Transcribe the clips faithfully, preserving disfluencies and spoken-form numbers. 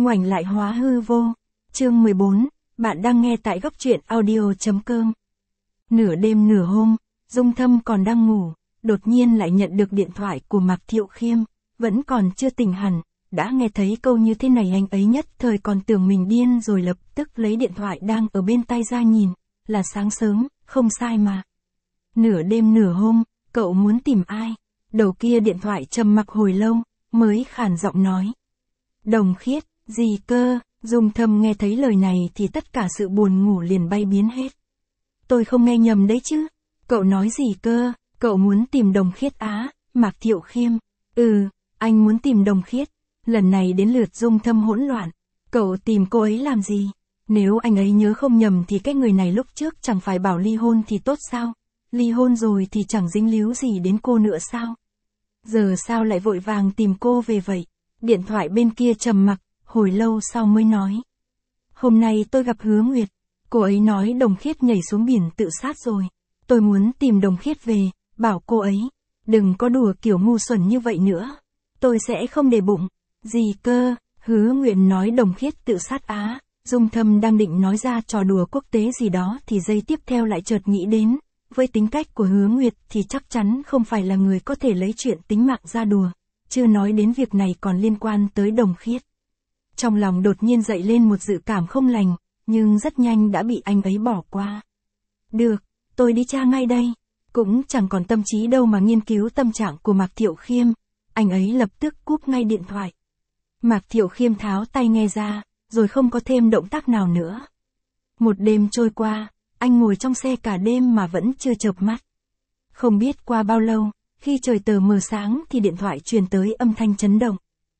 ngoảnh lại hóa hư vô. Chương mười bốn, bạn đang nghe tại góc truyện audio.com. Nửa đêm nửa hôm, Dung Thâm còn đang ngủ, đột nhiên lại nhận được điện thoại của Mạc Thiệu Khiêm, vẫn còn chưa tỉnh hẳn, đã nghe thấy câu như thế này anh ấy nhất thời còn tưởng mình điên rồi lập tức lấy điện thoại đang ở bên tay ra nhìn, là sáng sớm, không sai mà. Nửa đêm nửa hôm, cậu muốn tìm ai? Đầu kia điện thoại trầm mặc hồi lâu, mới khàn giọng nói. Đồng Khiết, gì cơ? Dung Thâm nghe thấy lời này thì tất cả sự buồn ngủ liền bay biến hết. Tôi không nghe nhầm đấy chứ? Cậu nói gì cơ? Cậu muốn tìm Đồng Khiết á? Mạc Thiệu Khiêm. Ừ, anh muốn tìm Đồng Khiết. Lần này đến lượt Dung Thâm hỗn loạn. Cậu tìm cô ấy làm gì? Nếu anh ấy nhớ không nhầm thì cái người này lúc trước chẳng phải bảo ly hôn thì tốt sao? Ly hôn rồi thì chẳng dính líu gì đến cô nữa sao? Giờ sao lại vội vàng tìm cô về vậy? Điện thoại bên kia trầm mặc, hồi lâu sau mới nói. Hôm nay tôi gặp Hứa Nguyệt. Cô ấy nói Đồng Khiết nhảy xuống biển tự sát rồi. Tôi muốn tìm Đồng Khiết về, bảo cô ấy. Đừng có đùa kiểu ngu xuẩn như vậy nữa. Tôi sẽ không để bụng. Gì cơ? Hứa Nguyệt nói Đồng Khiết tự sát á. Dung Thâm đang định nói ra trò đùa quốc tế gì đó thì giây tiếp theo lại chợt nghĩ đến. Với tính cách của Hứa Nguyệt thì chắc chắn không phải là người có thể lấy chuyện tính mạng ra đùa. Chưa nói đến việc này còn liên quan tới Đồng Khiết. Trong lòng đột nhiên dậy lên một dự cảm không lành, nhưng rất nhanh đã bị anh ấy bỏ qua. Được, tôi đi tra ngay đây. Cũng chẳng còn tâm trí đâu mà nghiên cứu tâm trạng của Mạc Thiệu Khiêm. Anh ấy lập tức cúp ngay điện thoại. Mạc Thiệu Khiêm tháo tay nghe ra, rồi không có thêm động tác nào nữa. Một đêm trôi qua, anh ngồi trong xe cả đêm mà vẫn chưa chợp mắt. Không biết qua bao lâu, khi trời tờ mờ sáng thì điện thoại truyền tới âm thanh chấn động.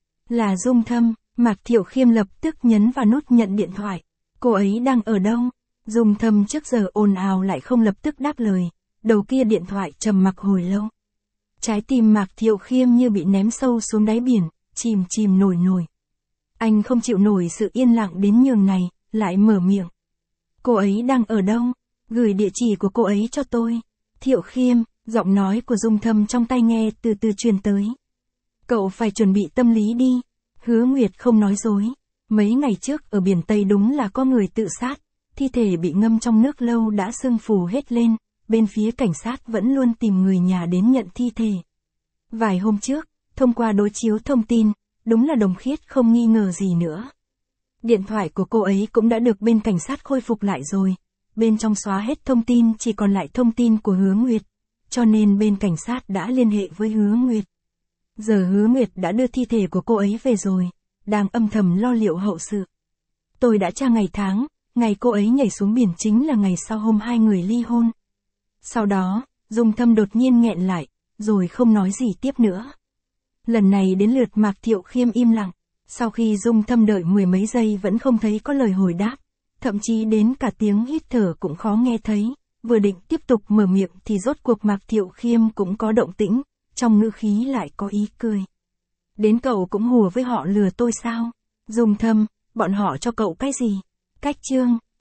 Là Dung Thâm. Mạc Thiệu Khiêm lập tức nhấn vào nút nhận điện thoại. Cô ấy đang ở đâu? Dung Thâm trước giờ ồn ào lại không lập tức đáp lời. Đầu kia điện thoại trầm mặc hồi lâu. Trái tim Mạc Thiệu Khiêm như bị ném sâu xuống đáy biển, chìm chìm nổi nổi. Anh không chịu nổi sự yên lặng đến nhường này, lại mở miệng. Cô ấy đang ở đâu? Gửi địa chỉ của cô ấy cho tôi. Thiệu Khiêm, giọng nói của Dung Thâm trong tai nghe từ từ truyền tới. Cậu phải chuẩn bị tâm lý đi. Hứa Nguyệt không nói dối. Mấy ngày trước ở biển Tây đúng là có người tự sát. Thi thể bị ngâm trong nước lâu đã sưng phù hết lên. Bên phía cảnh sát vẫn luôn tìm người nhà đến nhận thi thể. Vài hôm trước, thông qua đối chiếu thông tin, đúng là Đồng Khiết không nghi ngờ gì nữa. Điện thoại của cô ấy cũng đã được bên cảnh sát khôi phục lại rồi. Bên trong xóa hết thông tin chỉ còn lại thông tin của Hứa Nguyệt. Cho nên bên cảnh sát đã liên hệ với Hứa Nguyệt. Giờ Hứa Nguyệt đã đưa thi thể của cô ấy về rồi, đang âm thầm lo liệu hậu sự. Tôi đã tra ngày tháng, ngày cô ấy nhảy xuống biển chính là ngày sau hôm hai người ly hôn. Sau đó, Dung Thâm đột nhiên nghẹn lại, rồi không nói gì tiếp nữa. Lần này đến lượt Mạc Thiệu Khiêm im lặng, sau khi Dung Thâm đợi mười mấy giây vẫn không thấy có lời hồi đáp, thậm chí đến cả tiếng hít thở cũng khó nghe thấy, vừa định tiếp tục mở miệng thì rốt cuộc Mạc Thiệu Khiêm cũng có động tĩnh. Trong ngữ khí lại có ý cười. Đến cậu cũng hùa với họ lừa tôi sao? Dung Thâm, bọn họ cho cậu cái gì? Cách chương.